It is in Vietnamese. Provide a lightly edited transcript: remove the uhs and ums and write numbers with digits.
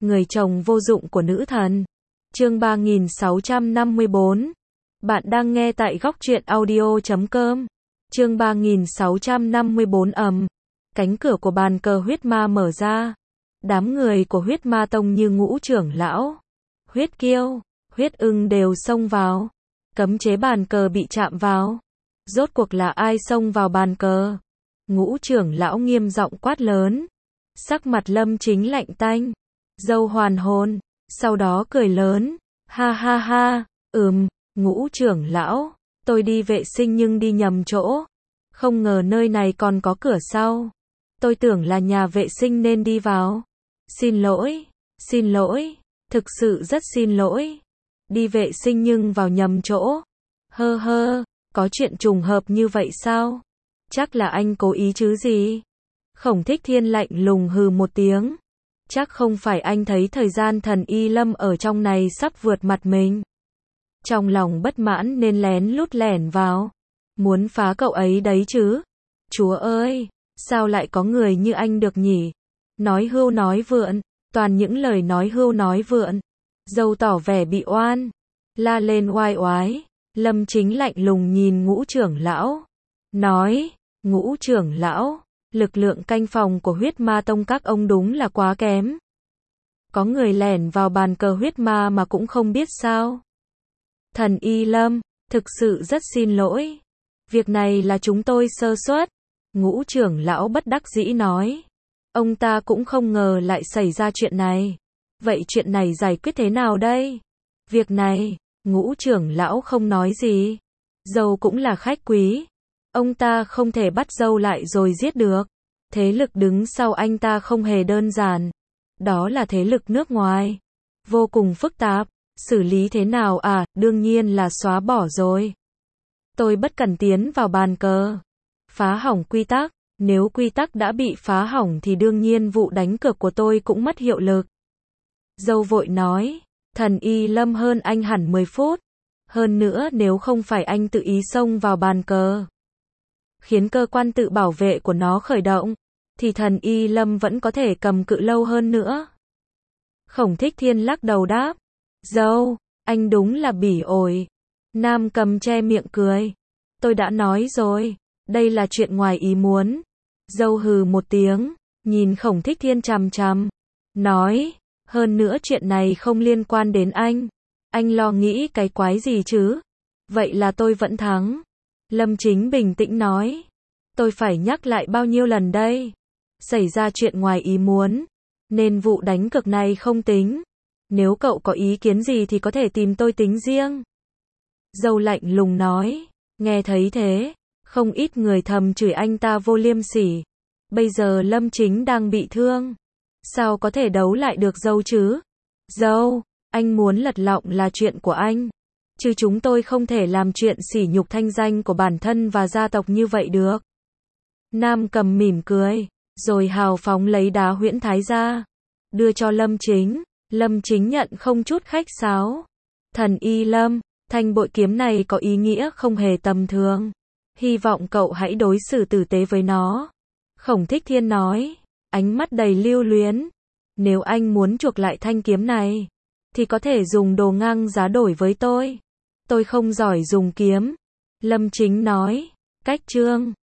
người chồng vô dụng của nữ thần. Chương 3654. Bạn đang nghe tại Góc Truyện Audio.com. Chương 3654 Cánh cửa của bàn cờ huyết ma mở ra. Đám người của huyết ma tông như Ngũ trưởng lão, huyết kiêu, huyết ưng đều xông vào. Cấm chế bàn cờ bị chạm vào. Rốt cuộc là ai xông vào bàn cờ? Ngũ trưởng lão nghiêm giọng quát lớn. Sắc mặt Lâm Chính lạnh tanh. Dâu hoàn hồn. Sau đó cười lớn. Ha ha ha. Ngũ trưởng lão, tôi đi vệ sinh nhưng đi nhầm chỗ. Không ngờ nơi này còn có cửa sau. Tôi tưởng là nhà vệ sinh nên đi vào. Xin lỗi, thực sự rất xin lỗi. Đi vệ sinh nhưng vào nhầm chỗ. Có chuyện trùng hợp như vậy sao? Chắc là anh cố ý chứ gì? Khổng Thích Thiên lạnh lùng hừ một tiếng. Chắc không phải anh thấy thời gian Thần Y Lâm ở trong này sắp vượt mặt mình. Trong lòng bất mãn nên lén lút lẻn vào. Muốn phá cậu ấy đấy chứ? Chúa ơi, sao lại có người như anh được nhỉ? Nói hưu nói vượn, toàn những lời nói hưu nói vượn. Dâu tỏ vẻ bị oan, la lên oai oái. Lâm Chính lạnh lùng nhìn Ngũ trưởng lão. Nói, Ngũ trưởng lão, lực lượng canh phòng của huyết ma tông các ông đúng là quá kém. Có người lẻn vào bàn cờ huyết ma mà cũng không biết sao? Thần Y Lâm, thực sự rất xin lỗi. Việc này là chúng tôi sơ suất. Ngũ trưởng lão bất đắc dĩ nói. Ông ta cũng không ngờ lại xảy ra chuyện này. Vậy chuyện này giải quyết thế nào đây? Việc này, Ngũ trưởng lão không nói gì. Dâu cũng là khách quý. Ông ta không thể bắt dâu lại rồi giết được. Thế lực đứng sau anh ta không hề đơn giản. Đó là thế lực nước ngoài. Vô cùng phức tạp. Xử lý thế nào à? Đương nhiên là xóa bỏ rồi. Tôi bất cẩn tiến vào bàn cờ. Phá hỏng quy tắc. Nếu quy tắc đã bị phá hỏng thì đương nhiên vụ đánh cược của tôi cũng mất hiệu lực. Dâu vội nói. Thần Y Lâm hơn anh hẳn 10 phút. Hơn nữa nếu không phải anh tự ý xông vào bàn cờ, khiến cơ quan tự bảo vệ của nó khởi động, thì Thần Y Lâm vẫn có thể cầm cự lâu hơn nữa. Khổng Thích Thiên lắc đầu đáp. Dâu, anh đúng là bỉ ổi. Nam Cầm che miệng cười. Tôi đã nói rồi, đây là chuyện ngoài ý muốn. Dâu hừ một tiếng, nhìn Khổng Thích Thiên chằm chằm. Nói, hơn nữa chuyện này không liên quan đến anh. Anh lo nghĩ cái quái gì chứ? Vậy là tôi vẫn thắng. Lâm Chính bình tĩnh nói. Tôi phải nhắc lại bao nhiêu lần đây? Xảy ra chuyện ngoài ý muốn, nên vụ đánh cược này không tính. Nếu cậu có ý kiến gì thì có thể tìm tôi tính riêng. Dâu lạnh lùng nói. Nghe thấy thế, không ít người thầm chửi anh ta vô liêm sỉ. Bây giờ Lâm Chính đang bị thương, sao có thể đấu lại được dâu chứ? Dâu, anh muốn lật lọng là chuyện của anh, chứ chúng tôi không thể làm chuyện sỉ nhục thanh danh của bản thân và gia tộc như vậy được. Nam Cầm mỉm cười, rồi hào phóng lấy đá huyễn thái ra, đưa cho Lâm Chính. Lâm Chính nhận không chút khách sáo. Thần Y Lâm, thanh bội kiếm này có ý nghĩa không hề tầm thường. Hy vọng cậu hãy đối xử tử tế với nó. Khổng Thích Thiên nói, ánh mắt đầy lưu luyến. Nếu anh muốn chuộc lại thanh kiếm này, thì có thể dùng đồ ngang giá đổi với tôi. Tôi không giỏi dùng kiếm. Lâm Chính nói, cách chương